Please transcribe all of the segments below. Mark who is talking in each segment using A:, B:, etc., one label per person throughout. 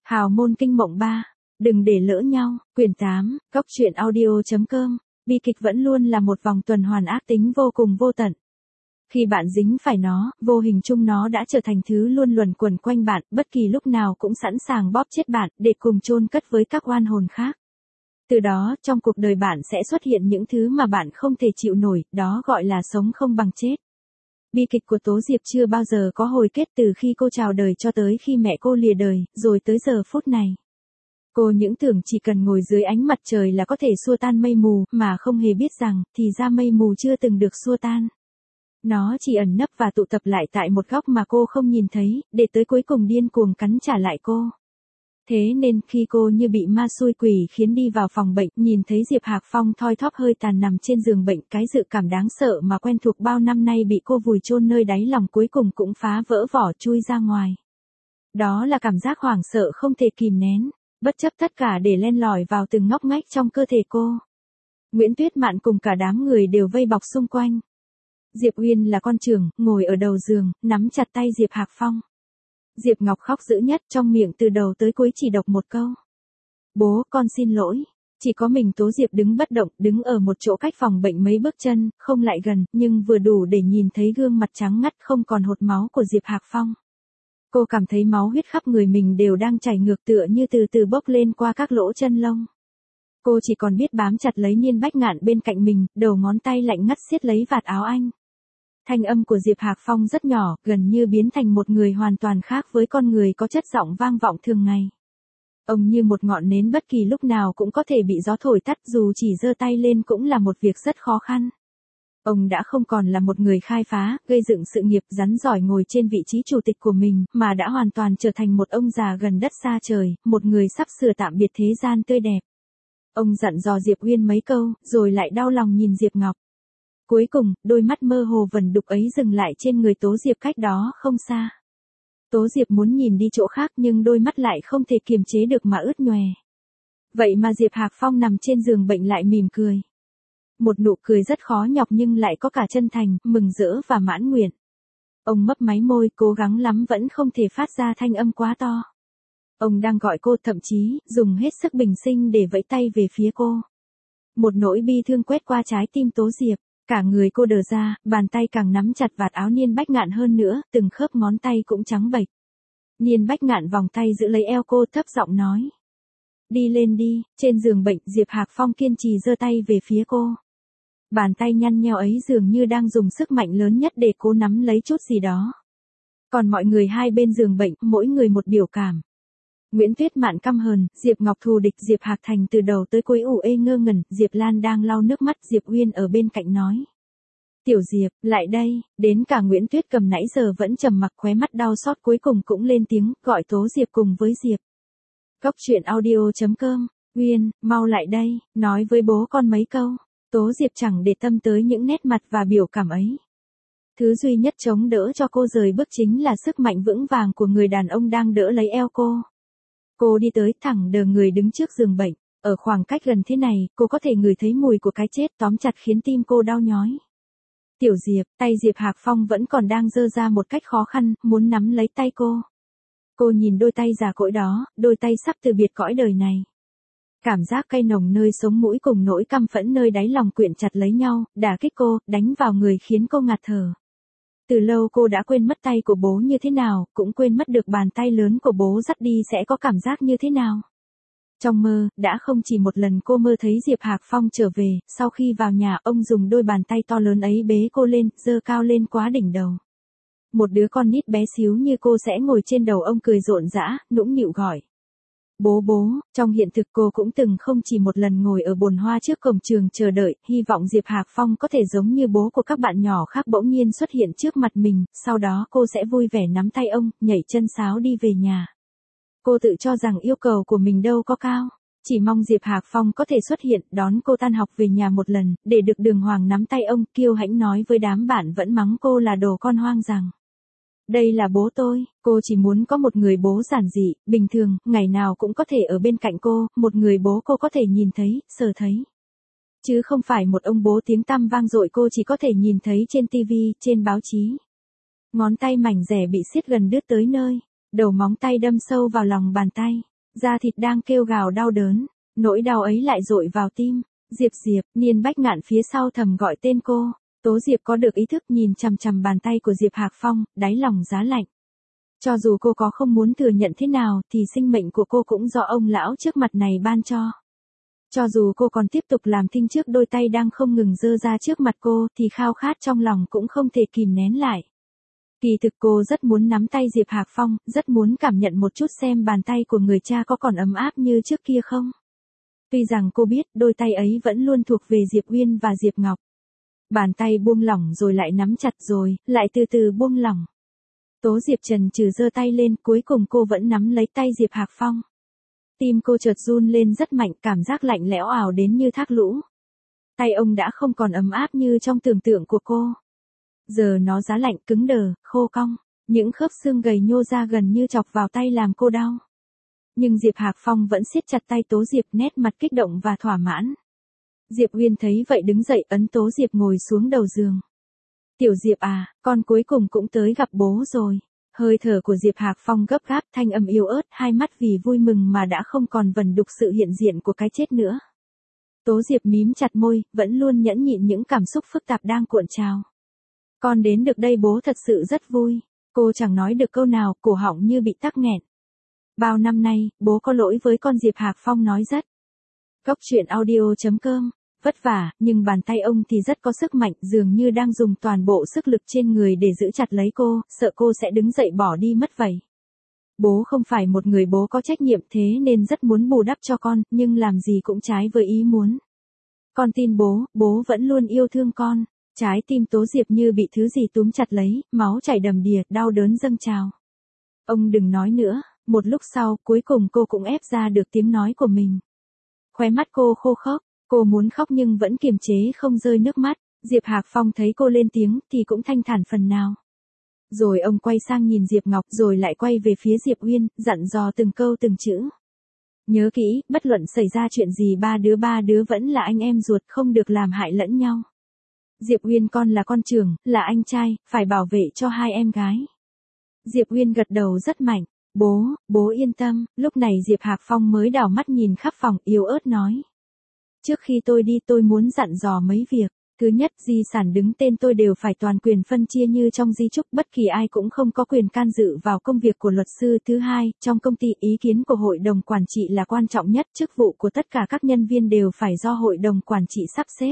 A: Hào môn kinh mộng 3. Đừng để lỡ nhau. Quyển 8. Cốc truyện audio.com. Bi kịch vẫn luôn là một vòng tuần hoàn ác tính vô cùng vô tận. Khi bạn dính phải nó, vô hình chung nó đã trở thành thứ luôn luẩn quẩn quanh bạn, bất kỳ lúc nào cũng sẵn sàng bóp chết bạn để cùng chôn cất với các oan hồn khác. Từ đó, trong cuộc đời bạn sẽ xuất hiện những thứ mà bạn không thể chịu nổi, đó gọi là sống không bằng chết. Bi kịch của Tố Diệp chưa bao giờ có hồi kết từ khi cô chào đời cho tới khi mẹ cô lìa đời, rồi tới giờ phút này. Cô những tưởng chỉ cần ngồi dưới ánh mặt trời là có thể xua tan mây mù, mà không hề biết rằng, thì ra mây mù chưa từng được xua tan. Nó chỉ ẩn nấp và tụ tập lại tại một góc mà cô không nhìn thấy, để tới cuối cùng điên cuồng cắn trả lại cô. Thế nên khi cô như bị ma xui quỷ khiến đi vào phòng bệnh, nhìn thấy Diệp Hạc Phong thoi thóp hơi tàn nằm trên giường bệnh, cái dự cảm đáng sợ mà quen thuộc bao năm nay bị cô vùi chôn nơi đáy lòng cuối cùng cũng phá vỡ vỏ chui ra ngoài. Đó là cảm giác hoảng sợ không thể kìm nén, bất chấp tất cả để len lỏi vào từng ngóc ngách trong cơ thể cô. Nguyễn Tuyết Mạn cùng cả đám người đều vây bọc xung quanh. Diệp Uyên là con trưởng, ngồi ở đầu giường, nắm chặt tay Diệp Hạc Phong. Diệp Ngọc khóc dữ nhất, trong miệng từ đầu tới cuối chỉ đọc một câu. Bố, con xin lỗi. Chỉ có mình Tố Diệp đứng bất động, đứng ở một chỗ cách phòng bệnh mấy bước chân, không lại gần, nhưng vừa đủ để nhìn thấy gương mặt trắng ngắt không còn hột máu của Diệp Hạc Phong. Cô cảm thấy máu huyết khắp người mình đều đang chảy ngược tựa như từ từ bốc lên qua các lỗ chân lông. Cô chỉ còn biết bám chặt lấy Niên Bách Ngạn bên cạnh mình, đầu ngón tay lạnh ngắt siết lấy vạt áo anh. Thanh âm của Diệp Hạc Phong rất nhỏ, gần như biến thành một người hoàn toàn khác với con người có chất giọng vang vọng thường ngày. Ông như một ngọn nến bất kỳ lúc nào cũng có thể bị gió thổi tắt, dù chỉ giơ tay lên cũng là một việc rất khó khăn. Ông đã không còn là một người khai phá, gây dựng sự nghiệp rắn giỏi ngồi trên vị trí chủ tịch của mình, mà đã hoàn toàn trở thành một ông già gần đất xa trời, một người sắp sửa tạm biệt thế gian tươi đẹp. Ông dặn dò Diệp Uyên mấy câu, rồi lại đau lòng nhìn Diệp Ngọc. Cuối cùng, đôi mắt mơ hồ vẩn đục ấy dừng lại trên người Tố Diệp cách đó không xa. Tố Diệp muốn nhìn đi chỗ khác nhưng đôi mắt lại không thể kiềm chế được mà ướt nhòe. Vậy mà Diệp Hạc Phong nằm trên giường bệnh lại mỉm cười. Một nụ cười rất khó nhọc nhưng lại có cả chân thành, mừng rỡ và mãn nguyện. Ông mấp máy môi, cố gắng lắm vẫn không thể phát ra thanh âm quá to. Ông đang gọi cô, thậm chí, dùng hết sức bình sinh để vẫy tay về phía cô. Một nỗi bi thương quét qua trái tim Tố Diệp. Cả người cô đờ ra, bàn tay càng nắm chặt vạt áo Niên Bách Ngạn hơn nữa, từng khớp ngón tay cũng trắng bệch. Niên Bách Ngạn vòng tay giữ lấy eo cô, thấp giọng nói. Đi lên đi. Trên giường bệnh, Diệp Hạc Phong kiên trì giơ tay về phía cô. Bàn tay nhăn nheo ấy dường như đang dùng sức mạnh lớn nhất để cố nắm lấy chút gì đó. Còn mọi người hai bên giường bệnh, mỗi người một biểu cảm. Nguyễn Tuyết Mạn căm hờn, Diệp Ngọc thù địch, Diệp Hạc Thành từ đầu tới cuối ủ ê ngơ ngẩn, Diệp Lan đang lau nước mắt, Diệp Uyên ở bên cạnh nói. Tiểu Diệp, lại đây, đến cả Nguyễn Tuyết Cầm nãy giờ vẫn trầm mặc, khóe mắt đau xót cuối cùng cũng lên tiếng, gọi Tố Diệp cùng với Diệp. Cốc truyện audio.com, Uyên, mau lại đây, nói với bố con mấy câu. Tố Diệp chẳng để tâm tới những nét mặt và biểu cảm ấy. Thứ duy nhất chống đỡ cho cô rời bước chính là sức mạnh vững vàng của người đàn ông đang đỡ lấy eo cô. Cô đi tới, thẳng đờ người đứng trước giường bệnh. Ở khoảng cách gần thế này, cô có thể ngửi thấy mùi của cái chết tóm chặt khiến tim cô đau nhói. Tiểu Diệp, tay Diệp Hạc Phong vẫn còn đang giơ ra một cách khó khăn, muốn nắm lấy tay cô. Cô nhìn đôi tay già cỗi đó, đôi tay sắp từ biệt cõi đời này. Cảm giác cay nồng nơi sống mũi cùng nỗi căm phẫn nơi đáy lòng quyện chặt lấy nhau, đả kích cô, đánh vào người khiến cô ngạt thở. Từ lâu cô đã quên mất tay của bố như thế nào, cũng quên mất được bàn tay lớn của bố dắt đi sẽ có cảm giác như thế nào. Trong mơ, đã không chỉ một lần cô mơ thấy Diệp Hạc Phong trở về, sau khi vào nhà ông dùng đôi bàn tay to lớn ấy bế cô lên, giơ cao lên quá đỉnh đầu. Một đứa con nít bé xíu như cô sẽ ngồi trên đầu ông cười rộn rã, nũng nịu gọi. Bố bố, trong hiện thực cô cũng từng không chỉ một lần ngồi ở bồn hoa trước cổng trường chờ đợi, hy vọng Diệp Hạc Phong có thể giống như bố của các bạn nhỏ khác bỗng nhiên xuất hiện trước mặt mình, sau đó cô sẽ vui vẻ nắm tay ông, nhảy chân sáo đi về nhà. Cô tự cho rằng yêu cầu của mình đâu có cao, chỉ mong Diệp Hạc Phong có thể xuất hiện, đón cô tan học về nhà một lần, để được đường hoàng nắm tay ông, kiêu hãnh nói với đám bạn vẫn mắng cô là đồ con hoang rằng. Đây là bố tôi, cô chỉ muốn có một người bố giản dị, bình thường, ngày nào cũng có thể ở bên cạnh cô, một người bố cô có thể nhìn thấy, sờ thấy. Chứ không phải một ông bố tiếng tăm vang dội cô chỉ có thể nhìn thấy trên tivi, trên báo chí. Ngón tay mảnh rẻ bị siết gần đứt tới nơi, đầu móng tay đâm sâu vào lòng bàn tay. Da thịt đang kêu gào đau đớn, nỗi đau ấy lại dội vào tim. Diệp Diệp, Niên Bách Ngạn phía sau thầm gọi tên cô. Tố Diệp có được ý thức nhìn chằm chằm bàn tay của Diệp Hạc Phong, đáy lòng giá lạnh. Cho dù cô có không muốn thừa nhận thế nào thì sinh mệnh của cô cũng do ông lão trước mặt này ban cho. Cho dù cô còn tiếp tục làm thinh trước đôi tay đang không ngừng giơ ra trước mặt cô thì khao khát trong lòng cũng không thể kìm nén lại. Kỳ thực cô rất muốn nắm tay Diệp Hạc Phong, rất muốn cảm nhận một chút xem bàn tay của người cha có còn ấm áp như trước kia không. Tuy rằng cô biết đôi tay ấy vẫn luôn thuộc về Diệp Uyên và Diệp Ngọc. Bàn tay buông lỏng rồi lại nắm chặt rồi, lại từ từ buông lỏng. Tố Diệp chần chừ giơ tay lên, cuối cùng cô vẫn nắm lấy tay Diệp Hạc Phong. Tim cô chợt run lên rất mạnh, cảm giác lạnh lẽo ảo đến như thác lũ. Tay ông đã không còn ấm áp như trong tưởng tượng của cô. Giờ nó giá lạnh, cứng đờ, khô cong, những khớp xương gầy nhô ra gần như chọc vào tay làm cô đau. Nhưng Diệp Hạc Phong vẫn siết chặt tay Tố Diệp, nét mặt kích động và thỏa mãn. Diệp Uyên thấy vậy đứng dậy ấn Tố Diệp ngồi xuống đầu giường. Tiểu Diệp à, con cuối cùng cũng tới gặp bố rồi. Hơi thở của Diệp Hạc Phong gấp gáp, thanh âm yếu ớt, hai mắt vì vui mừng mà đã không còn vần đục sự hiện diện của cái chết nữa. Tố Diệp mím chặt môi, vẫn luôn nhẫn nhịn những cảm xúc phức tạp đang cuộn trào. Con đến được đây bố thật sự rất vui. Cô chẳng nói được câu nào, cổ họng như bị tắc nghẹn. Bao năm nay, bố có lỗi với con, Diệp Hạc Phong nói rất. Góc truyện audio.com, vất vả, nhưng bàn tay ông thì rất có sức mạnh, dường như đang dùng toàn bộ sức lực trên người để giữ chặt lấy cô, sợ cô sẽ đứng dậy bỏ đi mất vậy. Bố không phải một người bố có trách nhiệm, thế nên rất muốn bù đắp cho con, nhưng làm gì cũng trái với ý muốn. Con tin bố vẫn luôn yêu thương con. Trái tim Tố Diệp như bị thứ gì túm chặt lấy, máu chảy đầm đìa, đau đớn dâng trào. Ông đừng nói nữa. Một lúc sau, cuối cùng cô cũng ép ra được tiếng nói của mình. Khóe mắt cô khô khốc, cô muốn khóc nhưng vẫn kiềm chế không rơi nước mắt. Diệp Hạc Phong thấy cô lên tiếng thì cũng thanh thản phần nào. Rồi ông quay sang nhìn Diệp Ngọc rồi lại quay về phía Diệp Uyên, dặn dò từng câu từng chữ. Nhớ kỹ, bất luận xảy ra chuyện gì ba đứa vẫn là anh em ruột, không được làm hại lẫn nhau. Diệp Uyên con là con trưởng, là anh trai, phải bảo vệ cho hai em gái. Diệp Uyên gật đầu rất mạnh. Bố yên tâm. Lúc này Diệp Hạc Phong mới đảo mắt nhìn khắp phòng, yếu ớt nói. Trước khi tôi đi tôi muốn dặn dò mấy việc. Thứ nhất, di sản đứng tên tôi đều phải toàn quyền phân chia như trong di chúc, bất kỳ ai cũng không có quyền can dự vào công việc của luật sư. Thứ hai, trong công ty ý kiến của hội đồng quản trị là quan trọng nhất, chức vụ của tất cả các nhân viên đều phải do hội đồng quản trị sắp xếp.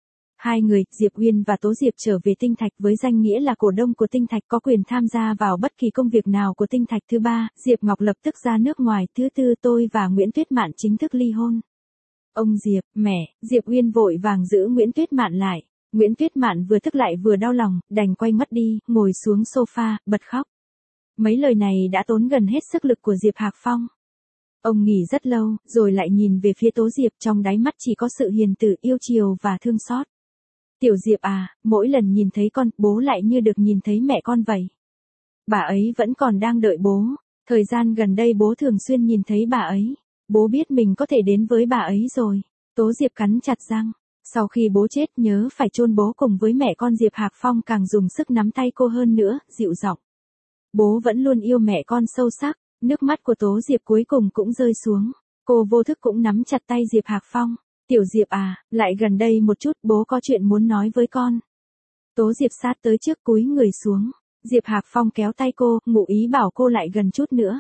A: Hai người, Diệp Uyên và Tố Diệp trở về Tinh Thạch với danh nghĩa là cổ đông của Tinh Thạch, có quyền tham gia vào bất kỳ công việc nào của Tinh Thạch. Thứ ba, Diệp Ngọc lập tức ra nước ngoài. Thứ tư, tôi và Nguyễn Tuyết Mạn chính thức ly hôn. Ông Diệp, mẹ, Diệp Uyên vội vàng giữ Nguyễn Tuyết Mạn lại. Nguyễn Tuyết Mạn vừa tức lại vừa đau lòng, đành quay mất đi, ngồi xuống sofa, bật khóc. Mấy lời này đã tốn gần hết sức lực của Diệp Hạc Phong. Ông nghỉ rất lâu, rồi lại nhìn về phía Tố Diệp, trong đáy mắt chỉ có sự hiền từ, yêu chiều và thương xót. Tiểu Diệp à, mỗi lần nhìn thấy con, bố lại như được nhìn thấy mẹ con vậy. Bà ấy vẫn còn đang đợi bố. Thời gian gần đây bố thường xuyên nhìn thấy bà ấy. Bố biết mình có thể đến với bà ấy rồi. Tố Diệp cắn chặt răng. Sau khi bố chết nhớ phải chôn bố cùng với mẹ con. Diệp Hạc Phong càng dùng sức nắm tay cô hơn nữa, dịu giọng. Bố vẫn luôn yêu mẹ con sâu sắc. Nước mắt của Tố Diệp cuối cùng cũng rơi xuống. Cô vô thức cũng nắm chặt tay Diệp Hạc Phong. Tiểu Diệp à, lại gần đây một chút, bố có chuyện muốn nói với con. Tố Diệp sát tới trước cúi người xuống. Diệp Hạc Phong kéo tay cô, ngụ ý bảo cô lại gần chút nữa.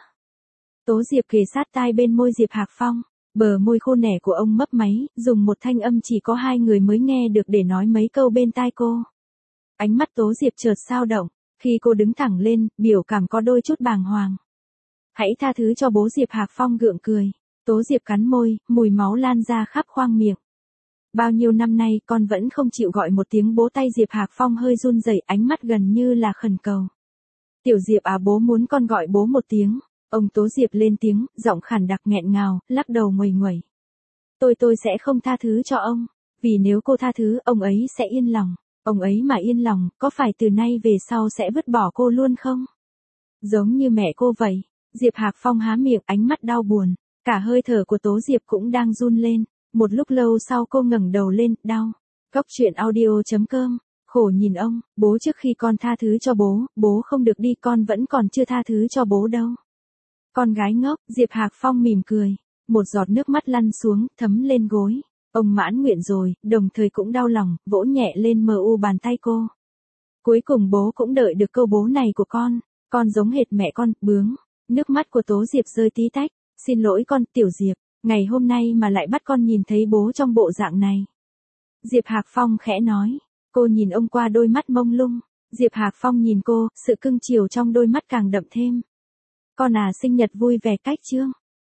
A: Tố Diệp kề sát tai bên môi Diệp Hạc Phong. Bờ môi khô nẻ của ông mấp máy, dùng một thanh âm chỉ có hai người mới nghe được để nói mấy câu bên tai cô. Ánh mắt Tố Diệp chợt dao động. Khi cô đứng thẳng lên, biểu cảm có đôi chút bàng hoàng. Hãy tha thứ cho bố. Diệp Hạc Phong gượng cười. Tố Diệp cắn môi, mùi máu lan ra khắp khoang miệng. Bao nhiêu năm nay con vẫn không chịu gọi một tiếng bố. Tay Diệp Hạc Phong hơi run rẩy, ánh mắt gần như là khẩn cầu. Tiểu Diệp à, bố muốn con gọi bố một tiếng. Ông Tố Diệp lên tiếng, giọng khàn đặc nghẹn ngào, lắc đầu nguầy nguẩy. Tôi sẽ không tha thứ cho ông. Vì nếu cô tha thứ, ông ấy sẽ yên lòng. Ông ấy mà yên lòng, có phải từ nay về sau sẽ vứt bỏ cô luôn không? Giống như mẹ cô vậy. Diệp Hạc Phong há miệng, ánh mắt đau buồn. Cả hơi thở của Tố Diệp cũng đang run lên. Một lúc lâu sau cô ngẩng đầu lên, đau. Góc truyện audio.com, khổ nhìn ông, bố trước khi con tha thứ cho bố không được đi, con vẫn còn chưa tha thứ cho bố đâu. Con gái ngốc, Diệp Hạc Phong mỉm cười. Một giọt nước mắt lăn xuống, thấm lên gối. Ông mãn nguyện rồi, đồng thời cũng đau lòng, vỗ nhẹ lên mờ u bàn tay cô. Cuối cùng bố cũng đợi được câu bố này của con giống hệt mẹ con, bướng. Nước mắt của Tố Diệp rơi tí tách. Xin lỗi con, Tiểu Diệp, ngày hôm nay mà lại bắt con nhìn thấy bố trong bộ dạng này. Diệp Hạc Phong khẽ nói. Cô nhìn ông qua đôi mắt mông lung. Diệp Hạc Phong nhìn cô, sự cưng chiều trong đôi mắt càng đậm thêm. Con à, sinh nhật vui vẻ cách chưa?